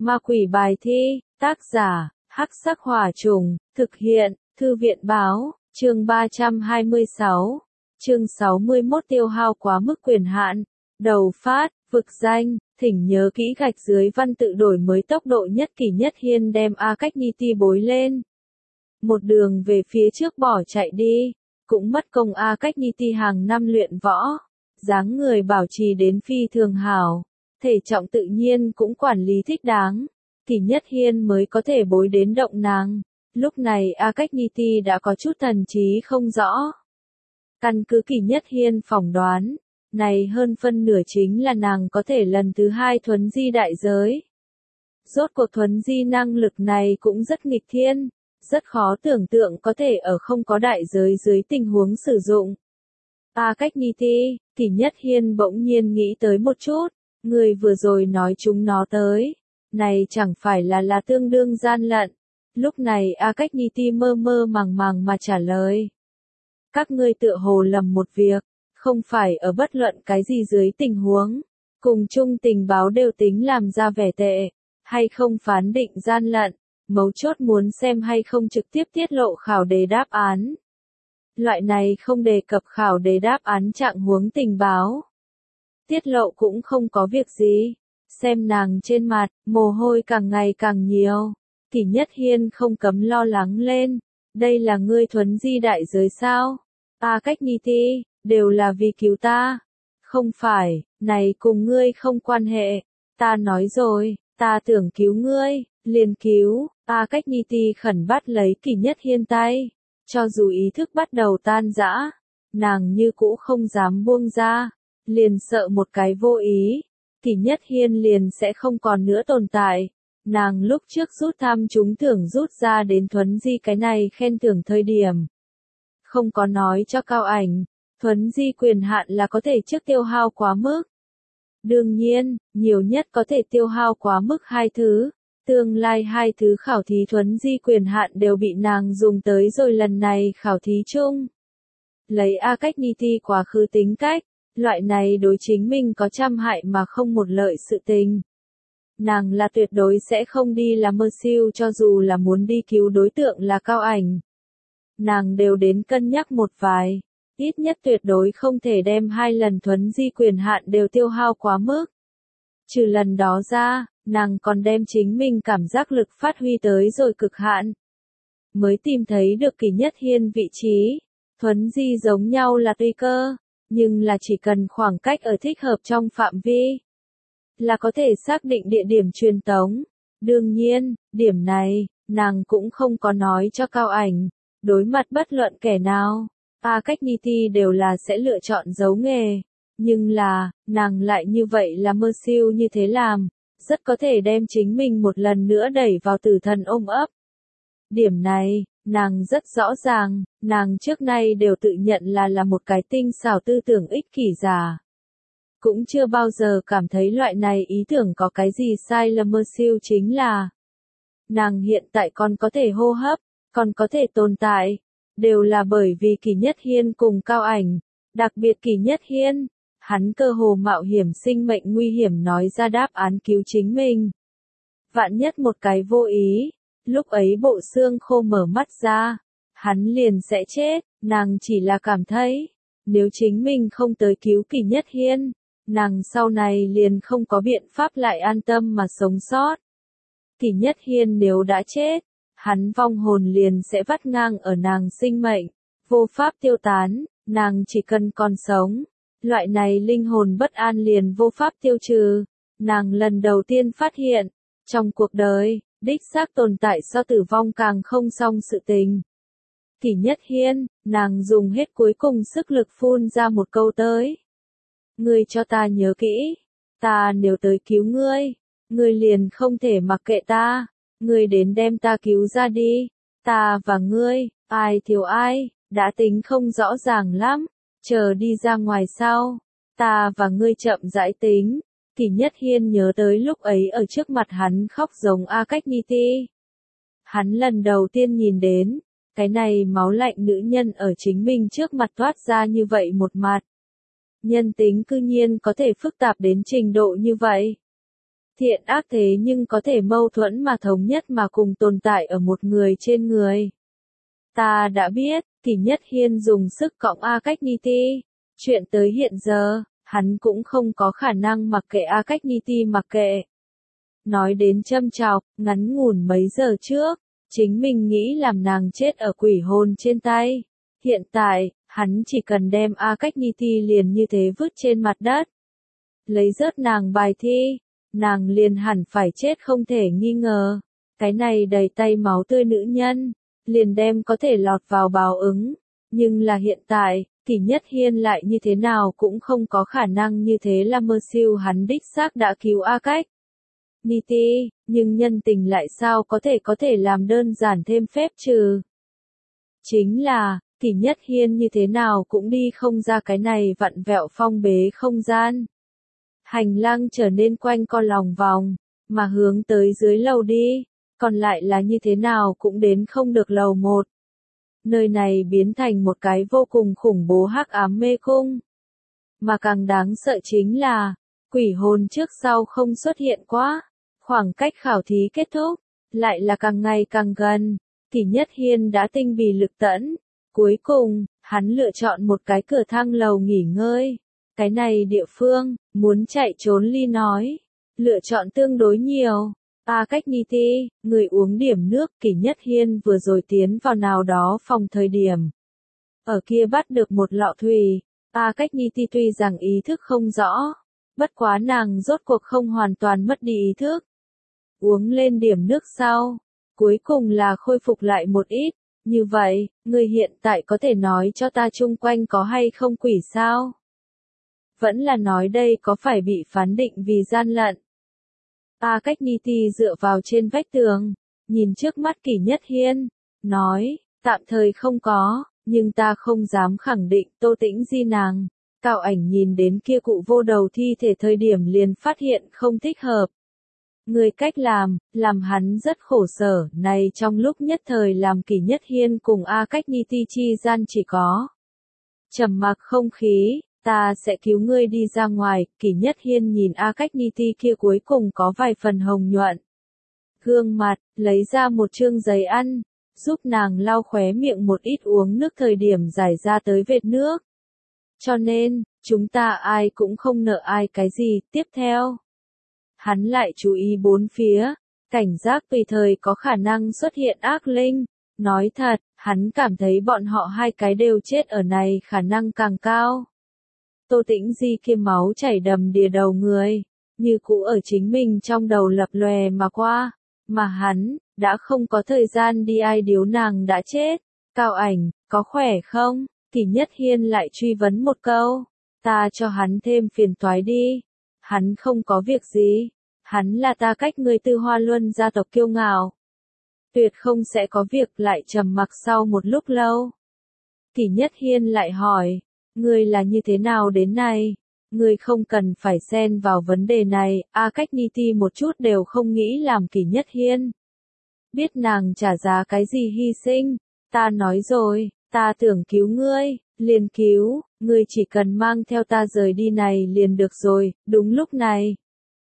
Ma quỷ bài thi, tác giả, Hắc Sắc Hỏa Trùng, thực hiện, Thư viện báo, chương 326, chương 61 tiêu hao quá mức quyền hạn, đầu phát, vực danh, thỉnh nhớ kỹ gạch dưới văn tự đổi mới tốc độ nhất Kỷ Nhất Hiên đem A Cách Ni Ti bối lên. Một đường về phía trước bỏ chạy đi, cũng mất công A Cách Ni Ti hàng năm luyện võ, dáng người bảo trì đến phi thường hảo, thể trọng tự nhiên cũng quản lý thích đáng, Kỷ Nhất Hiên mới có thể bối đến động nàng. Lúc này A Cách Ni Ti đã có chút thần trí không rõ. Căn cứ Kỷ Nhất Hiên phỏng đoán, này hơn phân nửa chính là nàng có thể lần thứ hai thuấn di đại giới. Rốt cuộc thuấn di năng lực này cũng rất nghịch thiên, rất khó tưởng tượng có thể ở không có đại giới dưới tình huống sử dụng. A Cách Ni Ti, Kỷ Nhất Hiên bỗng nhiên nghĩ tới một chút, người vừa rồi nói chúng nó tới, này chẳng phải là tương đương gian lận. Lúc này A Cách Ni Ti mơ mơ màng màng mà trả lời. Các ngươi tựa hồ lầm một việc, không phải ở bất luận cái gì dưới tình huống, cùng chung tình báo đều tính làm ra vẻ tệ, hay không phán định gian lận, mấu chốt muốn xem hay không trực tiếp tiết lộ khảo đề đáp án. Loại này không đề cập khảo đề đáp án trạng huống tình báo. Tiết lộ cũng không có việc gì, xem nàng trên mặt, mồ hôi càng ngày càng nhiều. Kỷ Nhất Hiên không cấm lo lắng lên, đây là ngươi thuấn di đại giới sao? A Cách Ni Ti, đều là vì cứu ta. Không phải, này cùng ngươi không quan hệ, ta nói rồi, ta tưởng cứu ngươi, liền cứu. A Cách Ni Ti khẩn bắt lấy Kỷ Nhất Hiên tay, cho dù ý thức bắt đầu tan rã, nàng như cũ không dám buông ra, liền sợ một cái vô ý, Kỷ Nhất Hiên liền sẽ không còn nữa tồn tại. Nàng lúc trước rút thăm trúng thưởng rút ra đến thuấn di cái này khen thưởng thời điểm. Không có nói cho Cao Ảnh, thuấn di quyền hạn là có thể trước tiêu hao quá mức. Đương nhiên, nhiều nhất có thể tiêu hao quá mức 2 thứ, tương lai 2 thứ khảo thí thuấn di quyền hạn đều bị nàng dùng tới rồi lần này khảo thí chung. Lấy A Cách Ni Ti quá khứ tính cách, loại này đối chính mình có trăm hại mà không một lợi sự tình. Nàng là tuyệt đối sẽ không đi làm mơ siêu cho dù là muốn đi cứu đối tượng là Cao Ảnh. Nàng đều đến cân nhắc một vài, ít nhất tuyệt đối không thể đem 2 lần thuấn di quyền hạn đều tiêu hao quá mức. Trừ lần đó ra, nàng còn đem chính mình cảm giác lực phát huy tới rồi cực hạn. Mới tìm thấy được Kỷ Nhất Hiên vị trí, thuấn di giống nhau là tùy cơ, nhưng là chỉ cần khoảng cách ở thích hợp trong phạm vi, là có thể xác định địa điểm truyền tống. Đương nhiên, điểm này, nàng cũng không có nói cho Cao Ảnh. Đối mặt bất luận kẻ nào, A Cách Ni Ti đều là sẽ lựa chọn giấu nghề. Nhưng là, nàng lại như vậy là mơ siêu như thế làm, rất có thể đem chính mình một lần nữa đẩy vào tử thần ôm ấp. Điểm này, nàng rất rõ ràng, nàng trước nay đều tự nhận là một cái tinh xảo tư tưởng ích kỷ giả. Cũng chưa bao giờ cảm thấy loại này ý tưởng có cái gì sai lầm mơ siêu chính là. Nàng hiện tại còn có thể hô hấp, còn có thể tồn tại, đều là bởi vì Kỷ Nhất Hiên cùng Cao Ảnh, đặc biệt Kỷ Nhất Hiên, hắn cơ hồ mạo hiểm sinh mệnh nguy hiểm nói ra đáp án cứu chính mình. Vạn nhất một cái vô ý, lúc ấy bộ xương khô mở mắt ra, hắn liền sẽ chết, nàng chỉ là cảm thấy, nếu chính mình không tới cứu Kỷ Nhất Hiên, nàng sau này liền không có biện pháp lại an tâm mà sống sót. Kỷ Nhất Hiên nếu đã chết, hắn vong hồn liền sẽ vắt ngang ở nàng sinh mệnh, vô pháp tiêu tán, nàng chỉ cần còn sống. Loại này linh hồn bất an liền vô pháp tiêu trừ. Nàng lần đầu tiên phát hiện, trong cuộc đời, đích xác tồn tại so tử vong càng không xong sự tình. Kỷ Nhất Hiên, nàng dùng hết cuối cùng sức lực phun ra một câu tới. Ngươi cho ta nhớ kỹ, ta nếu tới cứu ngươi, ngươi liền không thể mặc kệ ta, ngươi đến đem ta cứu ra đi, ta và ngươi, ai thiếu ai, đã tính không rõ ràng lắm, chờ đi ra ngoài sau, ta và ngươi chậm rãi tính. Kỷ Nhất Hiên nhớ tới lúc ấy ở trước mặt hắn khóc giống A Cách Ni Ti. Hắn lần đầu tiên nhìn đến, cái này máu lạnh nữ nhân ở chính mình trước mặt thoát ra như vậy một mặt. Nhân tính cư nhiên có thể phức tạp đến trình độ như vậy. Thiện ác thế nhưng có thể mâu thuẫn mà thống nhất mà cùng tồn tại ở một người trên người. Ta đã biết, Kỷ Nhất Hiên dùng sức cõng A Cách Ni Ti. Chuyện tới hiện giờ, hắn cũng không có khả năng mặc kệ A Cách Ni Ti mặc kệ. Nói đến châm chọc, ngắn ngủn mấy giờ trước, chính mình nghĩ làm nàng chết ở quỷ hồn trên tay. Hiện tại, hắn chỉ cần đem A Cách Ni Ti liền như thế vứt trên mặt đất. Lấy rớt nàng bài thi, nàng liền hẳn phải chết không thể nghi ngờ. Cái này đầy tay máu tươi nữ nhân, liền đem có thể lọt vào báo ứng. Nhưng là hiện tại, Kỷ Nhất Hiên lại như thế nào cũng không có khả năng như thế là mơ siêu hắn đích xác đã cứu A Cách Ni Ti, nhưng nhân tình lại sao có thể làm đơn giản thêm phép trừ. Chính là, Kỷ Nhất Hiên như thế nào cũng đi không ra cái này vặn vẹo phong bế không gian. Hành lang trở nên quanh co lòng vòng, mà hướng tới dưới lầu đi, còn lại là như thế nào cũng đến không được lầu 1. Nơi này biến thành một cái vô cùng khủng bố hắc ám mê cung. Mà càng đáng sợ chính là, quỷ hồn trước sau không xuất hiện quá, khoảng cách khảo thí kết thúc, lại là càng ngày càng gần. Kỷ Nhất Hiên đã tinh bì lực tẫn, cuối cùng, hắn lựa chọn một cái cửa thang lầu nghỉ ngơi. Cái này địa phương, muốn chạy trốn ly nói, lựa chọn tương đối nhiều. A Cách Ni Ti, người uống điểm nước. Kỷ Nhất Hiên vừa rồi tiến vào nào đó phòng thời điểm. Ở kia bắt được một lọ thủy. A Cách Ni Ti tuy rằng ý thức không rõ, bất quá nàng rốt cuộc không hoàn toàn mất đi ý thức. Uống lên điểm nước sau, cuối cùng là khôi phục lại một ít. Như vậy, người hiện tại có thể nói cho ta chung quanh có hay không quỷ sao? Vẫn là nói đây có phải bị phán định vì gian lận? A Cách Ni Ti dựa vào trên vách tường, nhìn trước mắt Kỷ Nhất Hiên, nói, tạm thời không có, nhưng ta không dám khẳng định. Tô Tĩnh Di nàng, Cao Ảnh nhìn đến kia cụ vô đầu thi thể thời điểm liền phát hiện không thích hợp. Người cách làm hắn rất khổ sở, này trong lúc nhất thời làm Kỷ Nhất Hiên cùng A Cách Ni Ti chi gian chỉ có trầm mặc không khí. Ta sẽ cứu ngươi đi ra ngoài. Kỷ Nhất Hiên nhìn A Cách Ni Ti kia cuối cùng có vài phần hồng nhuận gương mặt, lấy ra một chương giấy ăn, giúp nàng lau khóe miệng một ít uống nước thời điểm giải ra tới vệt nước. Cho nên, chúng ta ai cũng không nợ ai cái gì. Tiếp theo, hắn lại chú ý bốn phía, cảnh giác tùy thời có khả năng xuất hiện ác linh. Nói thật, hắn cảm thấy bọn họ hai cái đều chết ở này khả năng càng cao. Tô Tĩnh Di kia máu chảy đầm đìa đầu người, như cũ ở chính mình trong đầu lập lòe mà qua, mà hắn, đã không có thời gian đi ai điếu nàng đã chết. Cao Ảnh, có khỏe không? Kỷ Nhất Hiên lại truy vấn một câu, ta cho hắn thêm phiền toái đi. Hắn không có việc gì, hắn là ta cách người Tư Hoa Luân gia tộc kiêu ngạo. Tuyệt không sẽ có việc. Lại trầm mặc sau một lúc lâu. Kỷ Nhất Hiên lại hỏi, ngươi là như thế nào đến này? Ngươi không cần phải xen vào vấn đề này. A Cách Ni Ti một chút đều không nghĩ làm Kỷ Nhất Hiên biết nàng trả giá cái gì hy sinh. Ta nói rồi, ta tưởng cứu ngươi, liền cứu, ngươi chỉ cần mang theo ta rời đi này liền được rồi. Đúng lúc này,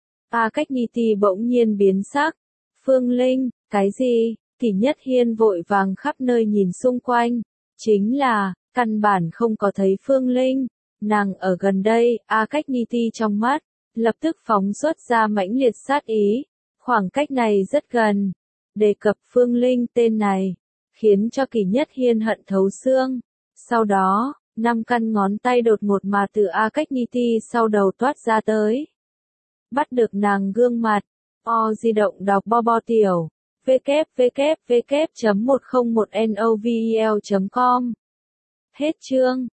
A Cách Ni Ti bỗng nhiên biến sắc. Phương Linh, cái gì? Kỷ Nhất Hiên vội vàng khắp nơi nhìn xung quanh, chính là căn bản không có thấy Phương Linh. Nàng ở gần đây. A Cách Ni Ti trong mắt lập tức phóng xuất ra mãnh liệt sát ý. Khoảng cách này rất gần. Đề cập Phương Linh tên này, khiến cho Kỷ Nhất Hiên hận thấu xương. Sau đó, 5 căn ngón tay đột ngột mà từ A Cách Ni Ti sau đầu toát ra tới. Bắt được nàng gương mặt. Di động đọc bo bo tiểu. www.101novel.com. Hết chương.